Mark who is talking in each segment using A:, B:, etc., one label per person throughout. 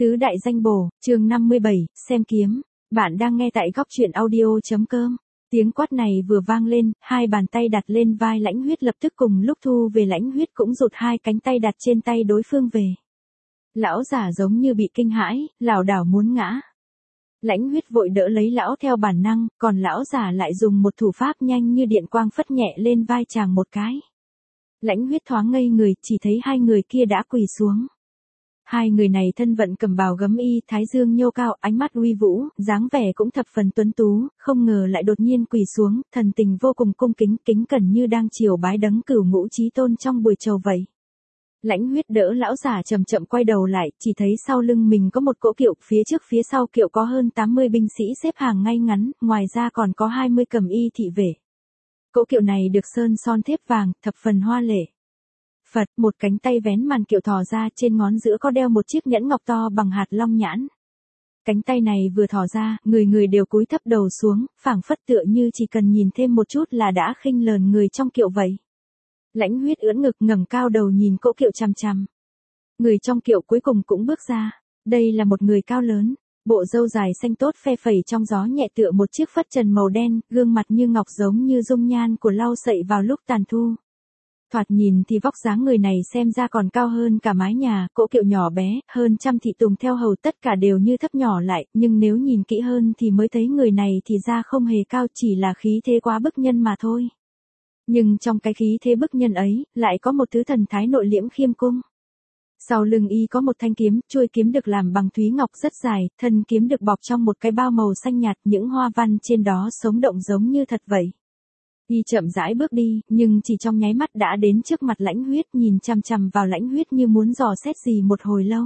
A: Tứ đại danh bổ, chương 57, xem kiếm. Bạn đang nghe tại góc truyện audio.com. Tiếng quát này vừa vang lên, hai bàn tay đặt lên vai Lãnh Huyết lập tức cùng lúc thu về. Lãnh Huyết cũng rụt hai cánh tay đặt trên tay đối phương về. Lão giả giống như bị kinh hãi, lảo đảo muốn ngã. Lãnh Huyết vội đỡ lấy lão theo bản năng, còn lão giả lại dùng một thủ pháp nhanh như điện quang phất nhẹ lên vai chàng một cái. Lãnh Huyết thoáng ngây người, chỉ thấy hai người kia đã quỳ xuống. Hai người này thân vận cầm bào gấm y, thái dương nhô cao, ánh mắt uy vũ, dáng vẻ cũng thập phần tuấn tú, không ngờ lại đột nhiên quỳ xuống, thần tình vô cùng cung kính, kính cẩn như đang triều bái đấng cửu ngũ chí tôn trong buổi chầu vậy. Lãnh Huyết đỡ lão giả chậm chậm quay đầu lại, chỉ thấy sau lưng mình có một cỗ kiệu, phía trước phía sau kiệu có hơn 80 binh sĩ xếp hàng ngay ngắn, ngoài ra còn có 20 cầm y thị vệ. Cỗ kiệu này được sơn son thép vàng, thập phần hoa lệ. Phật, một cánh tay vén màn kiệu thò ra, trên ngón giữa có đeo một chiếc nhẫn ngọc to bằng hạt long nhãn. Cánh tay này vừa thò ra, người người đều cúi thấp đầu xuống, phảng phất tựa như chỉ cần nhìn thêm một chút là đã khinh lờn người trong kiệu vậy. Lãnh Huyết ưỡn ngực ngẩng cao đầu nhìn cỗ kiệu chằm chằm. Người trong kiệu cuối cùng cũng bước ra. Đây là một người cao lớn, bộ râu dài xanh tốt phe phẩy trong gió nhẹ tựa một chiếc phất trần màu đen, gương mặt như ngọc giống như dung nhan của lau sậy vào lúc tàn thu. Thoạt nhìn thì vóc dáng người này xem ra còn cao hơn cả mái nhà, cỗ kiệu nhỏ bé, hơn trăm thị tùng theo hầu tất cả đều như thấp nhỏ lại, nhưng nếu nhìn kỹ hơn thì mới thấy người này thì ra không hề cao, chỉ là khí thế quá bức nhân mà thôi. Nhưng trong cái khí thế bức nhân ấy, lại có một thứ thần thái nội liễm khiêm cung. Sau lưng y có một thanh kiếm, chuôi kiếm được làm bằng thúy ngọc rất dài, thân kiếm được bọc trong một cái bao màu xanh nhạt, những hoa văn trên đó sống động giống như thật vậy. Y chậm rãi bước đi, nhưng chỉ trong nháy mắt đã đến trước mặt Lãnh Huyết, nhìn chằm chằm vào Lãnh Huyết như muốn dò xét gì một hồi lâu.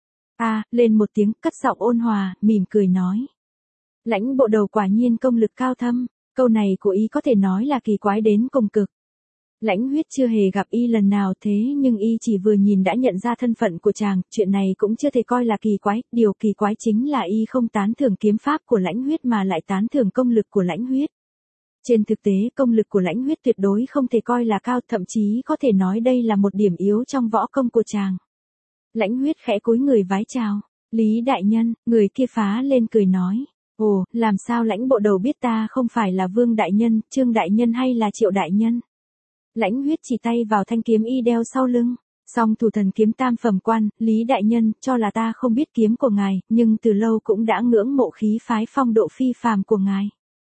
A: Lên một tiếng, cất giọng ôn hòa, mỉm cười nói. Lãnh bộ đầu quả nhiên công lực cao thâm, câu này của y có thể nói là kỳ quái đến cùng cực. Lãnh Huyết chưa hề gặp y lần nào thế nhưng y chỉ vừa nhìn đã nhận ra thân phận của chàng, chuyện này cũng chưa thể coi là kỳ quái, điều kỳ quái chính là y không tán thưởng kiếm pháp của Lãnh Huyết mà lại tán thưởng công lực của Lãnh Huyết. Trên thực tế công lực của Lãnh Huyết tuyệt đối không thể coi là cao, thậm chí có thể nói đây là một điểm yếu trong võ công của chàng. Lãnh Huyết khẽ cúi người vái chào. Lý đại nhân, người kia phá lên cười nói. Ồ, làm sao Lãnh bộ đầu biết ta không phải là Vương đại nhân, Trương đại nhân hay là Triệu đại nhân? Lãnh Huyết chỉ tay vào thanh kiếm y đeo sau lưng. Song thủ thần kiếm tam phẩm quan, Lý đại nhân, cho là ta không biết kiếm của ngài, nhưng từ lâu cũng đã ngưỡng mộ khí phái phong độ phi phàm của ngài.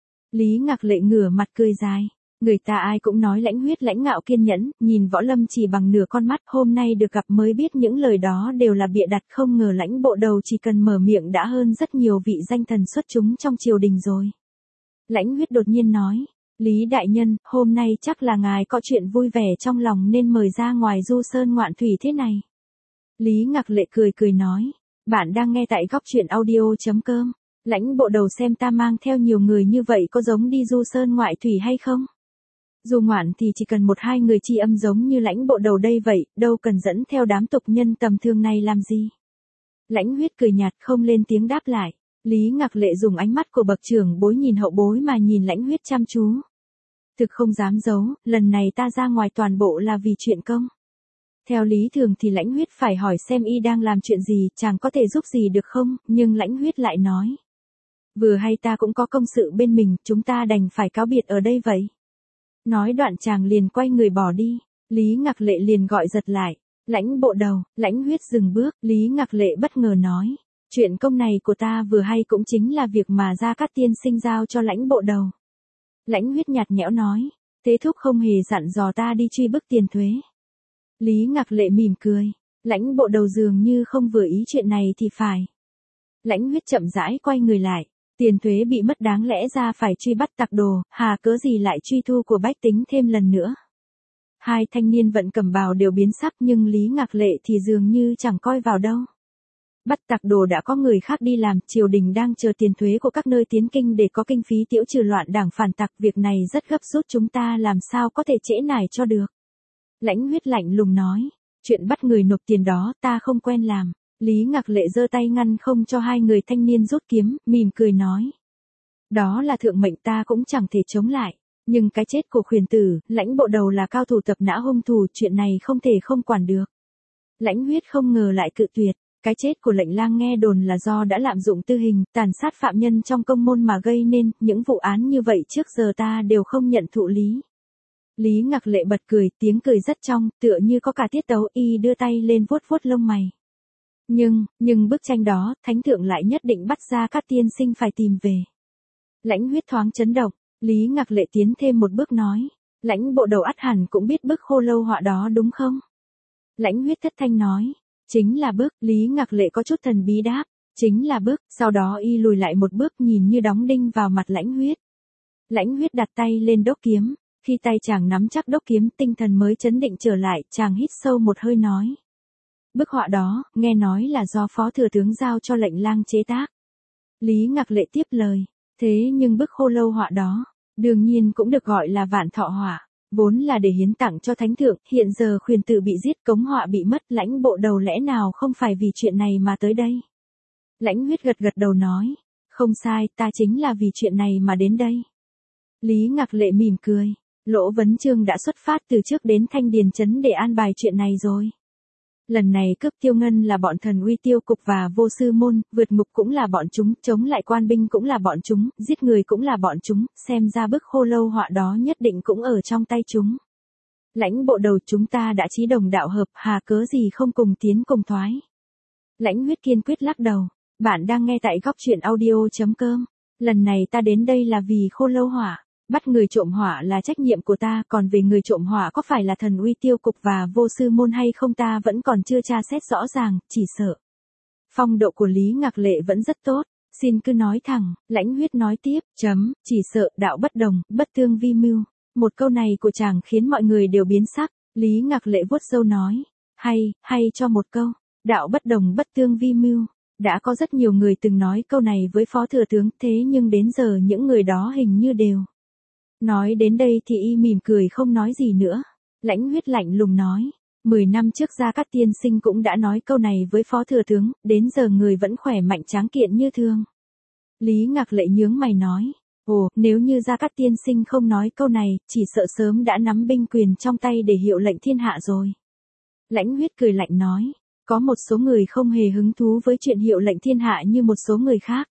A: Lý Ngạc Lệ ngửa mặt cười dài. Người ta ai cũng nói Lãnh Huyết lãnh ngạo kiên nhẫn, nhìn võ lâm chỉ bằng nửa con mắt, hôm nay được gặp mới biết những lời đó đều là bịa đặt, không ngờ Lãnh bộ đầu chỉ cần mở miệng đã hơn rất nhiều vị danh thần xuất chúng trong triều đình rồi. Lãnh Huyết đột nhiên nói. Lý đại nhân, hôm nay chắc là ngài có chuyện vui vẻ trong lòng nên mời ra ngoài du sơn ngoạn thủy thế này. Lý Ngạc Lệ cười cười nói. Bạn đang nghe tại góc truyện audio.com. Lãnh bộ đầu xem ta mang theo nhiều người như vậy có giống đi du sơn ngoại thủy hay không? Du ngoạn thì chỉ cần một hai người tri âm giống như Lãnh bộ đầu đây vậy, đâu cần dẫn theo đám tục nhân tầm thường này làm gì? Lãnh Huyết cười nhạt không lên tiếng đáp lại. Lý Ngạc Lệ dùng ánh mắt của bậc trưởng bối nhìn hậu bối mà nhìn Lãnh Huyết chăm chú. Thực không dám giấu, lần này ta ra ngoài toàn bộ là vì chuyện công. Theo lý thường thì Lãnh Huyết phải hỏi xem y đang làm chuyện gì, chàng có thể giúp gì được không, nhưng Lãnh Huyết lại nói. Vừa hay ta cũng có công sự bên mình, chúng ta đành phải cáo biệt ở đây vậy. Nói đoạn chàng liền quay người bỏ đi, Lý Ngạc Lệ liền gọi giật lại. Lãnh bộ đầu, Lãnh Huyết dừng bước, Lý Ngạc Lệ bất ngờ nói. Chuyện công này của ta vừa hay cũng chính là việc mà Gia Cát tiên sinh giao cho Lãnh bộ đầu. Lãnh Huyết nhạt nhẽo nói. Thế thúc không hề dặn dò ta đi truy bức tiền thuế. Lý Ngạc Lệ mỉm cười. Lãnh bộ đầu dường như không vừa ý chuyện này thì phải. Lãnh Huyết chậm rãi quay người lại. Tiền thuế bị mất đáng lẽ ra phải truy bắt tặc đồ, hà cớ gì lại truy thu của bách tính thêm lần nữa. Hai thanh niên vận cầm bào đều biến sắc nhưng Lý Ngạc Lệ thì dường như chẳng coi vào đâu. Bắt tặc đồ đã có người khác đi làm, triều đình đang chờ tiền thuế của các nơi tiến kinh để có kinh phí tiễu trừ loạn đảng phản tặc, việc này rất gấp rút, chúng ta làm sao có thể trễ nải cho được. Lãnh Huyết lạnh lùng nói, chuyện bắt người nộp tiền đó ta không quen làm. Lý Ngạc Lệ giơ tay ngăn không cho hai người thanh niên rút kiếm, mỉm cười nói. Đó là thượng mệnh ta cũng chẳng thể chống lại, nhưng cái chết của khuyển tử, Lãnh bộ đầu là cao thủ tập nã hung thủ, chuyện này không thể không quản được. Lãnh Huyết không ngờ lại cự tuyệt, Cái chết của lệnh lang nghe đồn là do đã lạm dụng tư hình, tàn sát phạm nhân trong công môn mà gây nên, những vụ án như vậy trước giờ ta đều không nhận thụ lý. Lý Ngạc Lệ bật cười, tiếng cười rất trong, tựa như có cả tiết tấu, y đưa tay lên vuốt vuốt lông mày. Nhưng bức tranh đó, thánh thượng lại nhất định bắt ra các tiên sinh phải tìm về. Lãnh Huyết thoáng chấn động, Lý Ngạc Lệ tiến thêm một bước nói, Lãnh bộ đầu ắt hẳn cũng biết bức Khô Lâu họa đó đúng không? Lãnh Huyết thất thanh nói, chính là bức, Lý Ngạc Lệ có chút thần bí đáp, chính là bức, sau đó y lùi lại một bước nhìn như đóng đinh vào mặt Lãnh Huyết. Lãnh Huyết đặt tay lên đốc kiếm, khi tay chàng nắm chắc đốc kiếm tinh thần mới chấn định trở lại, chàng hít sâu một hơi nói. Bức họa đó, nghe nói là do phó thừa tướng giao cho lệnh lang chế tác. Lý Ngạc Lệ tiếp lời, thế nhưng bức Khô Lâu họa đó, đương nhiên cũng được gọi là Vạn Thọ họa, vốn là để hiến tặng cho thánh thượng, hiện giờ khuyển tử bị giết, cống họa bị mất, Lãnh bộ đầu lẽ nào không phải vì chuyện này mà tới đây. Lãnh Huyết gật gật đầu nói, không sai, ta chính là vì chuyện này mà đến đây. Lý Ngạc Lệ mỉm cười, Lỗ Vấn Chương đã xuất phát từ trước đến Thanh Điền Trấn để an bài chuyện này rồi. Lần này cướp Tiêu Ngân là bọn Thần Uy Tiêu Cục và Vô Sư Môn, vượt ngục cũng là bọn chúng, chống lại quan binh cũng là bọn chúng, giết người cũng là bọn chúng, xem ra bức Khô Lâu họa đó nhất định cũng ở trong tay chúng. Lãnh bộ đầu, chúng ta đã chí đồng đạo hợp, hà cớ gì không cùng tiến cùng thoái. Lãnh Huyết kiên quyết lắc đầu, bạn đang nghe tại góc truyện audio.com. Lần này ta đến đây là vì Khô Lâu họa. Bắt người trộm họa là trách nhiệm của ta, còn về người trộm họa có phải là Thần Uy Tiêu Cục và Vô Sư Môn hay không ta vẫn còn chưa tra xét rõ ràng, chỉ sợ. Phong độ của Lý Ngạc Lệ vẫn rất tốt, xin cứ nói thẳng, Lãnh Huyết nói tiếp, chỉ sợ, đạo bất đồng, bất tương vi mưu. Một câu này của chàng khiến mọi người đều biến sắc, Lý Ngạc Lệ vuốt râu nói, hay cho một câu, đạo bất đồng bất tương vi mưu. Đã có rất nhiều người từng nói câu này với phó thừa tướng, thế nhưng đến giờ những người đó hình như đều. Nói đến đây thì y mỉm cười không nói gì nữa. Lãnh Huyết lạnh lùng nói, 10 năm trước Gia Cát tiên sinh cũng đã nói câu này với phó thừa tướng, đến giờ người vẫn khỏe mạnh tráng kiện như thường. Lý Ngạc Lệ nhướng mày nói, nếu như Gia Cát tiên sinh không nói câu này, chỉ sợ sớm đã nắm binh quyền trong tay để hiệu lệnh thiên hạ rồi. Lãnh Huyết cười lạnh nói, có một số người không hề hứng thú với chuyện hiệu lệnh thiên hạ như một số người khác.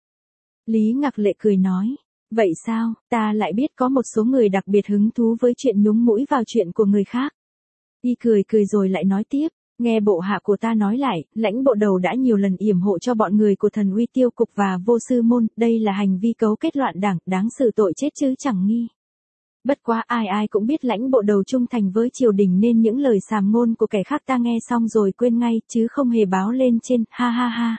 A: Lý Ngạc Lệ cười nói, vậy sao, ta lại biết có một số người đặc biệt hứng thú với chuyện nhúng mũi vào chuyện của người khác. Y cười rồi lại nói tiếp, nghe bộ hạ của ta nói lại, Lãnh bộ đầu đã nhiều lần yểm hộ cho bọn người của Thần Uy Tiêu Cục và Vô Sư Môn, đây là hành vi cấu kết loạn đảng, đáng xử tội chết chứ chẳng nghi. Bất quá ai cũng biết Lãnh bộ đầu trung thành với triều đình nên những lời sàm ngôn của kẻ khác ta nghe xong rồi quên ngay, chứ không hề báo lên trên, ha ha ha.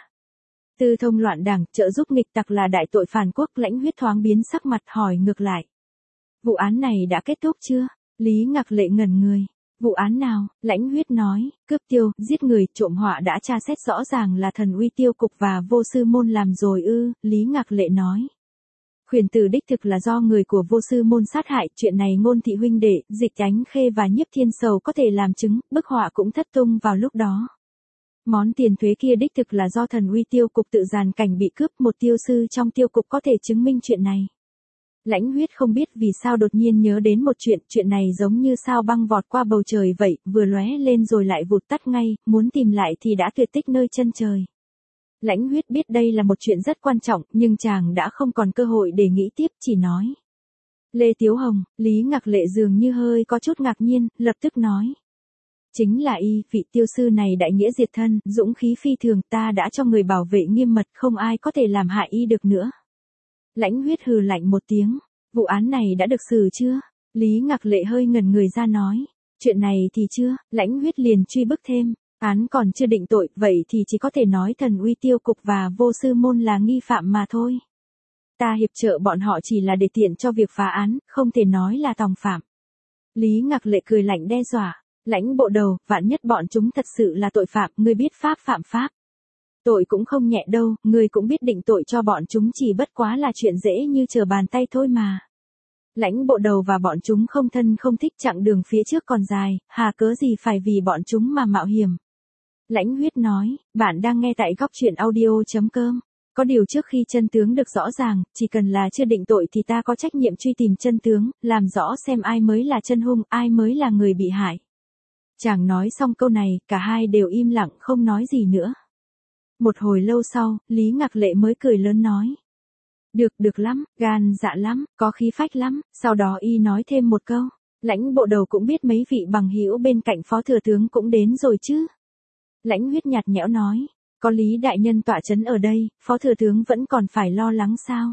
A: Tư thông loạn đảng, trợ giúp nghịch tặc là đại tội phản quốc. Lãnh Huyết thoáng biến sắc mặt hỏi ngược lại. Vụ án này đã kết thúc chưa? Lý Ngạc Lệ ngẩn người. Vụ án nào? Lãnh Huyết nói, cướp tiêu, giết người, trộm họa đã tra xét rõ ràng là Thần Uy Tiêu Cục và Vô Sư Môn làm rồi ư? Lý Ngạc Lệ nói. Khuyển tử đích thực là do người của Vô Sư Môn sát hại, chuyện này Ngôn thị huynh đệ, Dịch Ánh Khê và Nhiếp Thiên Sầu có thể làm chứng, bức họa cũng thất tung vào lúc đó. Món tiền thuế kia đích thực là do Thần Uy Tiêu Cục tự dàn cảnh bị cướp, một tiêu sư trong tiêu cục có thể chứng minh chuyện này. Lãnh Huyết không biết vì sao đột nhiên nhớ đến một chuyện này giống như sao băng vọt qua bầu trời vậy, vừa lóe lên rồi lại vụt tắt ngay, muốn tìm lại thì đã tuyệt tích nơi chân trời. Lãnh Huyết biết đây là một chuyện rất quan trọng, nhưng chàng đã không còn cơ hội để nghĩ tiếp, chỉ nói. Lê Tiếu Hồng, Lý Ngạc Lệ dường như hơi có chút ngạc nhiên, lập tức nói. Chính là y, vị tiêu sư này đại nghĩa diệt thân, dũng khí phi thường, ta đã cho người bảo vệ nghiêm mật, không ai có thể làm hại y được nữa. Lãnh Huyết hừ lạnh một tiếng, vụ án này đã được xử chưa? Lý Ngạc Lệ hơi ngẩn người ra nói, chuyện này thì chưa. Lãnh Huyết liền truy bức thêm, án còn chưa định tội, vậy thì chỉ có thể nói Thần Uy Tiêu Cục và Vô Sư Môn là nghi phạm mà thôi. Ta hiệp trợ bọn họ chỉ là để tiện cho việc phá án, không thể nói là tòng phạm. Lý Ngạc Lệ cười lạnh đe dọa. Lãnh bộ đầu, vạn nhất bọn chúng thật sự là tội phạm, ngươi biết pháp phạm pháp. Tội cũng không nhẹ đâu, ngươi cũng biết định tội cho bọn chúng chỉ bất quá là chuyện dễ như trở bàn tay thôi mà. Lãnh bộ đầu và bọn chúng không thân không thích, chặng đường phía trước còn dài, hà cớ gì phải vì bọn chúng mà mạo hiểm. Lãnh Huyết nói, bạn đang nghe tại góc truyện audio.com. Có điều trước khi chân tướng được rõ ràng, chỉ cần là chưa định tội thì ta có trách nhiệm truy tìm chân tướng, làm rõ xem ai mới là chân hung, ai mới là người bị hại. Chàng nói xong câu này, cả hai đều im lặng không nói gì nữa. Một hồi lâu sau, Lý Ngạc Lệ mới cười lớn nói. Được lắm, gan dạ lắm, có khí phách lắm, sau đó y nói thêm một câu. Lãnh bộ đầu cũng biết mấy vị bằng hữu bên cạnh phó thừa tướng cũng đến rồi chứ. Lãnh Huyết nhạt nhẽo nói, có Lý đại nhân tọa chấn ở đây, phó thừa tướng vẫn còn phải lo lắng sao?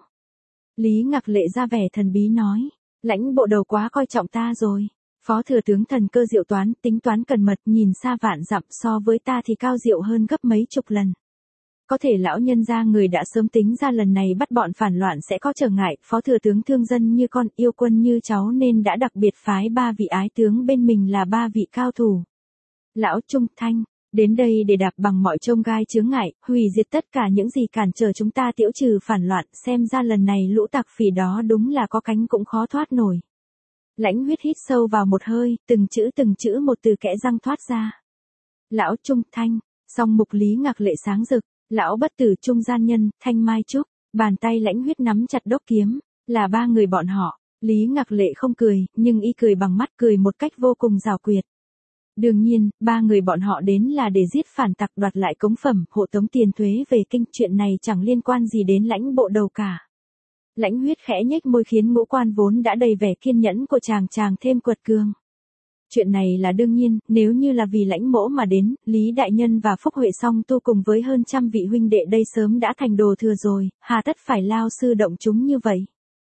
A: Lý Ngạc Lệ ra vẻ thần bí nói, lãnh bộ đầu quá coi trọng ta rồi. Phó thừa tướng thần cơ diệu toán, tính toán cẩn mật, nhìn xa vạn dặm, so với ta thì cao diệu hơn gấp mấy chục lần. Có thể lão nhân gia người đã sớm tính ra lần này bắt bọn phản loạn sẽ có trở ngại, phó thừa tướng thương dân như con, yêu quân như cháu nên đã đặc biệt phái 3 vị ái tướng bên mình là 3 vị cao thủ. Lão Trung Thanh, đến đây để đạp bằng mọi chông gai chướng ngại, hủy diệt tất cả những gì cản trở chúng ta tiễu trừ phản loạn, xem ra lần này lũ tặc phỉ đó đúng là có cánh cũng khó thoát nổi. Lãnh Huyết hít sâu vào một hơi, từng chữ một từ kẽ răng thoát ra. Lão Trung Thanh, song mục Lý Ngạc Lệ sáng rực. Lão bất tử trung gian nhân, Thanh Mai Trúc, bàn tay Lãnh Huyết nắm chặt đốc kiếm, là 3 người bọn họ. Lý Ngạc Lệ không cười, nhưng y cười bằng mắt, cười một cách vô cùng giảo quyệt. Đương nhiên, 3 người bọn họ đến là để giết phản tặc, đoạt lại cống phẩm, hộ tống tiền thuế về kinh, chuyện này chẳng liên quan gì đến lãnh bộ đầu cả. Lãnh Huyết khẽ nhếch môi khiến ngũ quan vốn đã đầy vẻ kiên nhẫn của chàng thêm quật cường. Chuyện này là đương nhiên, nếu như là vì lãnh mỗ mà đến, Lý đại nhân và Phúc Huệ Song Tu cùng với hơn trăm vị huynh đệ đây sớm đã thành đồ thừa rồi, hà tất phải lao sư động chúng như vậy.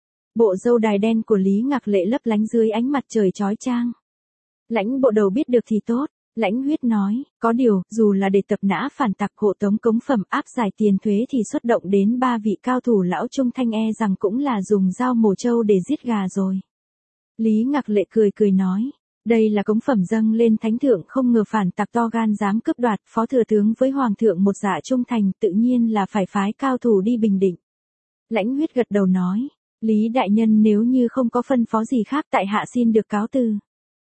A: Bộ râu đài đen của Lý Ngạc Lệ lấp lánh dưới ánh mặt trời chói chang. Lãnh bộ đầu biết được thì tốt, Lãnh Huyết nói, có điều, dù là để tập nã phản tặc, hộ tống cống phẩm, áp giải tiền thuế thì xuất động đến 3 vị cao thủ lão Trung Thanh e rằng cũng là dùng dao mổ trâu để giết gà rồi. Lý Ngạc Lệ cười nói. Đây là cống phẩm dâng lên thánh thượng, không ngờ phản tặc to gan dám cướp đoạt, phó thừa tướng với hoàng thượng một dạ trung thành, tự nhiên là phải phái cao thủ đi bình định. Lãnh Huyết gật đầu nói, Lý đại nhân nếu như không có phân phó gì khác tại hạ xin được cáo từ.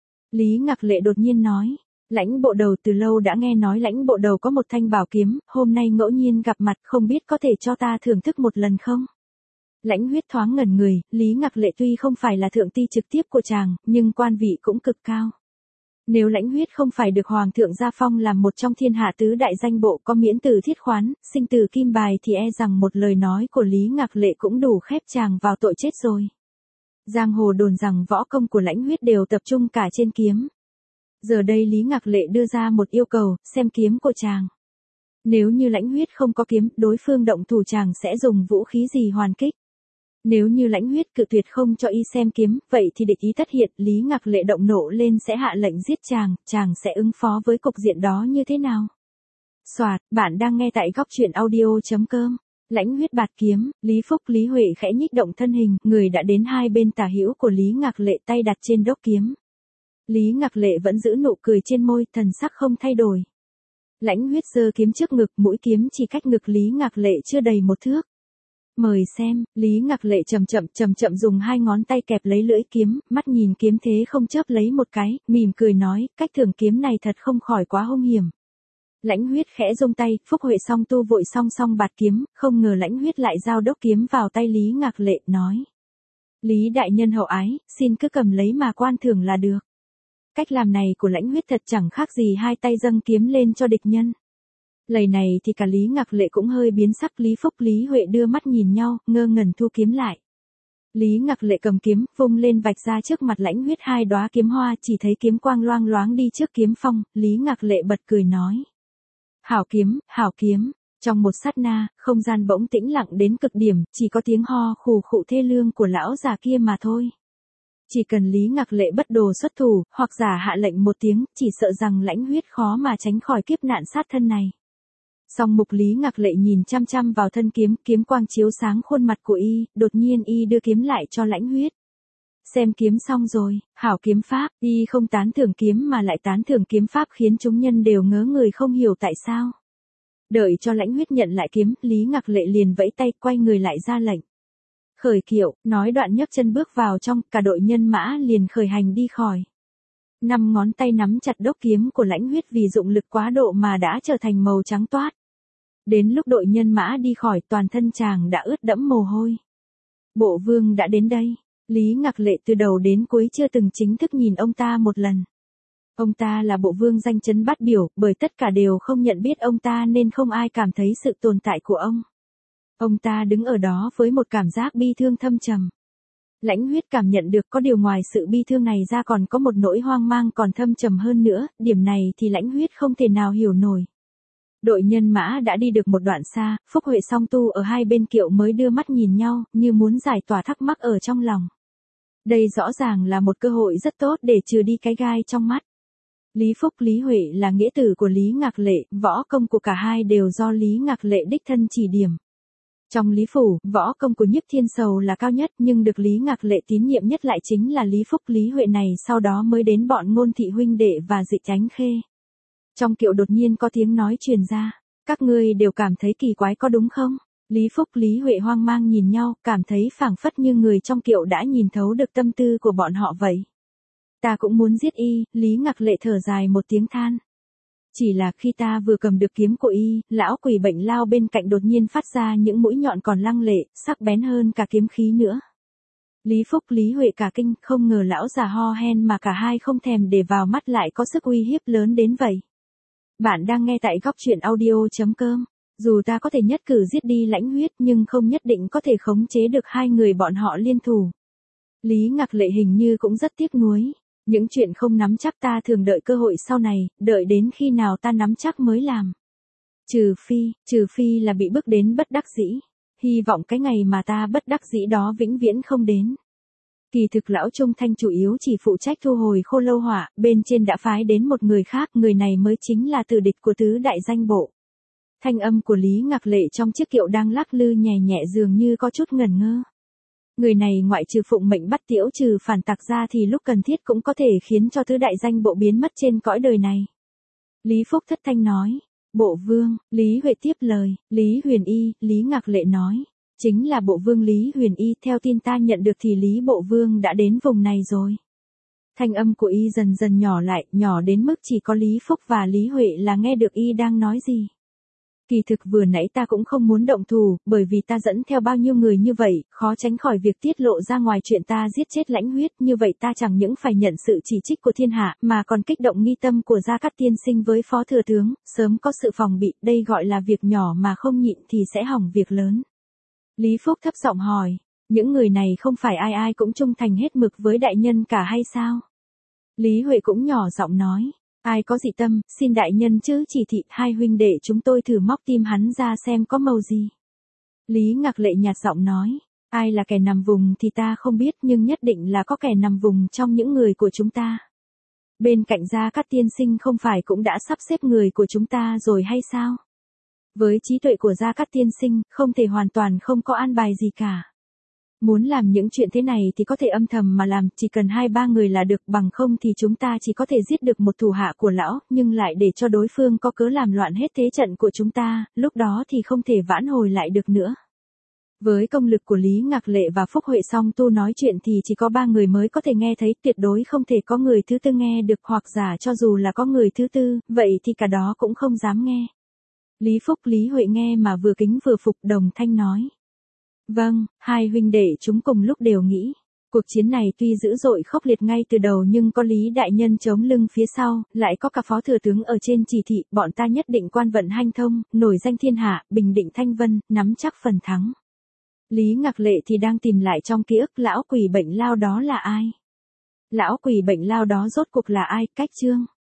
A: Lý Ngạc Lệ đột nhiên nói, lãnh bộ đầu từ lâu đã nghe nói lãnh bộ đầu có một thanh bảo kiếm, hôm nay ngẫu nhiên gặp mặt không biết có thể cho ta thưởng thức một lần không? Lãnh Huyết thoáng ngẩn người, Lý Ngạc Lệ tuy không phải là thượng ti trực tiếp của chàng, nhưng quan vị cũng cực cao. Nếu Lãnh Huyết không phải được Hoàng thượng gia phong làm một trong thiên hạ tứ đại danh bộ có miễn từ thiết khoán, sinh từ kim bài thì e rằng một lời nói của Lý Ngạc Lệ cũng đủ khép chàng vào tội chết rồi. Giang hồ đồn rằng võ công của Lãnh Huyết đều tập trung cả trên kiếm. Giờ đây Lý Ngạc Lệ đưa ra một yêu cầu, xem kiếm của chàng. Nếu như Lãnh Huyết không có kiếm, đối phương động thủ chàng sẽ dùng vũ khí gì hoàn kích? Nếu như Lãnh Huyết cự tuyệt không cho y xem kiếm, vậy thì địch ý tất hiện, Lý Ngạc Lệ động nộ lên sẽ hạ lệnh giết chàng sẽ ứng phó với cục diện đó như thế nào? Soạt, bạn đang nghe tại góc truyện audio.com. Lãnh Huyết bạt kiếm, Lý Phúc Lý Huệ khẽ nhích động thân hình, người đã đến hai bên tả hữu của Lý Ngạc Lệ, tay đặt trên đốc kiếm. Lý Ngạc Lệ vẫn giữ nụ cười trên môi, thần sắc không thay đổi. Lãnh Huyết giơ kiếm trước ngực, mũi kiếm chỉ cách ngực Lý Ngạc Lệ chưa đầy một thước. Mời xem, Lý Ngạc Lệ chậm chậm dùng hai ngón tay kẹp lấy lưỡi kiếm, mắt nhìn kiếm thế không chớp lấy một cái, mỉm cười nói, cách thưởng kiếm này thật không khỏi quá hung hiểm. Lãnh Huyết khẽ giông tay, Phúc Huệ Song Tu vội song bạt kiếm, không ngờ Lãnh Huyết lại giao đốc kiếm vào tay Lý Ngạc Lệ, nói. Lý đại nhân hậu ái, xin cứ cầm lấy mà quan thưởng là được. Cách làm này của Lãnh Huyết thật chẳng khác gì hai tay dâng kiếm lên cho địch nhân. Lời này thì cả Lý Ngạc Lệ cũng hơi biến sắc, Lý Phúc Lý Huệ đưa mắt nhìn nhau, ngơ ngẩn thu kiếm lại. Lý Ngạc Lệ cầm kiếm, vung lên vạch ra trước mặt Lãnh Huyết hai đóa kiếm hoa, chỉ thấy kiếm quang loang loáng đi trước kiếm phong, Lý Ngạc Lệ bật cười nói. Hảo kiếm, trong một sát na, không gian bỗng tĩnh lặng đến cực điểm, chỉ có tiếng ho khù khụ thê lương của lão già kia mà thôi. Chỉ cần Lý Ngạc Lệ bất đồ xuất thủ, hoặc giả hạ lệnh một tiếng, chỉ sợ rằng Lãnh Huyết khó mà tránh khỏi kiếp nạn sát thân này. Song mục Lý Ngạc Lệ nhìn chăm vào thân kiếm, kiếm quang chiếu sáng khuôn mặt của y, đột nhiên y đưa kiếm lại cho Lãnh Huyết. Xem kiếm xong rồi, hảo kiếm pháp, y không tán thưởng kiếm mà lại tán thưởng kiếm pháp khiến chúng nhân đều ngớ người không hiểu tại sao. Đợi cho Lãnh Huyết nhận lại kiếm, Lý Ngạc Lệ liền vẫy tay quay người lại ra lệnh. Khởi kiệu, nói đoạn nhấc chân bước vào trong, cả đội nhân mã liền khởi hành đi khỏi. 5 ngón tay nắm chặt đốc kiếm của Lãnh Huyết vì dụng lực quá độ mà đã trở thành màu trắng toát. Đến lúc đội nhân mã đi khỏi, toàn thân chàng đã ướt đẫm mồ hôi. Bộ vương đã đến đây. Lý Ngạc Lệ từ đầu đến cuối chưa từng chính thức nhìn ông ta một lần. Ông ta là bộ vương danh chấn bát biểu, bởi tất cả đều không nhận biết ông ta nên không ai cảm thấy sự tồn tại của ông. Ông ta đứng ở đó với một cảm giác bi thương thâm trầm. Lãnh Huyết cảm nhận được có điều ngoài sự bi thương này ra còn có một nỗi hoang mang còn thâm trầm hơn nữa, điểm này thì Lãnh Huyết không thể nào hiểu nổi. Đội nhân mã đã đi được một đoạn xa, Phúc Huệ Song Tu ở hai bên kiệu mới đưa mắt nhìn nhau, như muốn giải tỏa thắc mắc ở trong lòng. Đây rõ ràng là một cơ hội rất tốt để trừ đi cái gai trong mắt. Lý Phúc Lý Huệ là nghĩa tử của Lý Ngạc Lệ, võ công của cả hai đều do Lý Ngạc Lệ đích thân chỉ điểm. Trong Lý Phủ, võ công của Nhiếp Thiên Sầu là cao nhất nhưng được Lý Ngạc Lệ tín nhiệm nhất lại chính là Lý Phúc Lý Huệ này, sau đó mới đến bọn Ngôn Thị huynh đệ và Dịch Ánh Khê. Trong kiệu đột nhiên có tiếng nói truyền ra, các ngươi đều cảm thấy kỳ quái có đúng không? Lý Phúc Lý Huệ hoang mang nhìn nhau, cảm thấy phảng phất như người trong kiệu đã nhìn thấu được tâm tư của bọn họ vậy. Ta cũng muốn giết y, Lý Ngạc Lệ thở dài một tiếng than. Chỉ là khi ta vừa cầm được kiếm của y, lão quỷ bệnh lao bên cạnh đột nhiên phát ra những mũi nhọn còn lăng lệ, sắc bén hơn cả kiếm khí nữa. Lý Phúc Lý Huệ cả kinh, không ngờ lão già ho hen mà cả hai không thèm để vào mắt lại có sức uy hiếp lớn đến vậy. Bạn đang nghe tại góc truyện audio.com. Dù ta có thể nhất cử giết đi Lãnh Huyết nhưng không nhất định có thể khống chế được hai người bọn họ liên thủ. Lý Ngạc Lệ hình như cũng rất tiếc nuối. Những chuyện không nắm chắc ta thường đợi cơ hội sau này, đợi đến khi nào ta nắm chắc mới làm. Trừ phi là bị bước đến bất đắc dĩ. Hy vọng cái ngày mà ta bất đắc dĩ đó vĩnh viễn không đến. Kỳ thực lão Trung Thanh chủ yếu chỉ phụ trách thu hồi Khô Lâu Hỏa, bên trên đã phái đến một người khác, người này mới chính là tử địch của tứ đại danh bộ. Thanh âm của Lý Ngạc Lệ trong chiếc kiệu đang lắc lư nhẹ nhẹ dường như có chút ngẩn ngơ. Người này ngoại trừ phụng mệnh bắt Tiễu Trừ phản tặc ra thì lúc cần thiết cũng có thể khiến cho tứ đại danh bộ biến mất trên cõi đời này. Lý Phúc thất thanh nói. Bộ vương, Lý Huệ tiếp lời, Lý Huyền Y, Lý Ngạc Lệ nói. Chính là bộ vương Lý Huyền Y, theo tin ta nhận được thì Lý bộ vương đã đến vùng này rồi. Thanh âm của y dần dần nhỏ lại, nhỏ đến mức chỉ có Lý Phúc và Lý Huệ là nghe được y đang nói gì. Kỳ thực vừa nãy ta cũng không muốn động thủ, bởi vì ta dẫn theo bao nhiêu người như vậy, khó tránh khỏi việc tiết lộ ra ngoài chuyện ta giết chết Lãnh Huyết, như vậy ta chẳng những phải nhận sự chỉ trích của thiên hạ, mà còn kích động nghi tâm của Gia Cát tiên sinh với phó thừa tướng, sớm có sự phòng bị, đây gọi là việc nhỏ mà không nhịn thì sẽ hỏng việc lớn. Lý Phúc thấp giọng hỏi, những người này không phải ai ai cũng trung thành hết mực với đại nhân cả hay sao? Lý Huệ cũng nhỏ giọng nói. Ai có dị tâm, xin đại nhân chứ chỉ thị, hai huynh đệ chúng tôi thử móc tim hắn ra xem có màu gì. Lý Ngạc Lệ nhạt giọng nói, ai là kẻ nằm vùng thì ta không biết nhưng nhất định là có kẻ nằm vùng trong những người của chúng ta. Bên cạnh Gia Cát tiên sinh không phải cũng đã sắp xếp người của chúng ta rồi hay sao? Với trí tuệ của Gia Cát tiên sinh, không thể hoàn toàn không có an bài gì cả. Muốn làm những chuyện thế này thì có thể âm thầm mà làm, chỉ cần 2-3 người là được, bằng không thì chúng ta chỉ có thể giết được một thủ hạ của lão, nhưng lại để cho đối phương có cớ làm loạn hết thế trận của chúng ta, lúc đó thì không thể vãn hồi lại được nữa. Với công lực của Lý Ngạc Lệ và Phúc Huệ Song Tu nói chuyện thì chỉ có 3 người mới có thể nghe thấy, tuyệt đối không thể có người thứ tư nghe được, hoặc giả cho dù là có người thứ tư, vậy thì cả đó cũng không dám nghe. Lý Phúc Lý Huệ nghe mà vừa kính vừa phục, đồng thanh nói. Vâng, hai huynh đệ chúng cùng lúc đều nghĩ. Cuộc chiến này tuy dữ dội khốc liệt ngay từ đầu nhưng có Lý đại nhân chống lưng phía sau, lại có cả phó thừa tướng ở trên chỉ thị, bọn ta nhất định quan vận hanh thông, nổi danh thiên hạ, bình định thanh vân, nắm chắc phần thắng. Lý Ngạc Lệ thì đang tìm lại trong ký ức lão quỷ bệnh lao đó là ai. Lão quỷ bệnh lao đó rốt cuộc là ai, cách chương.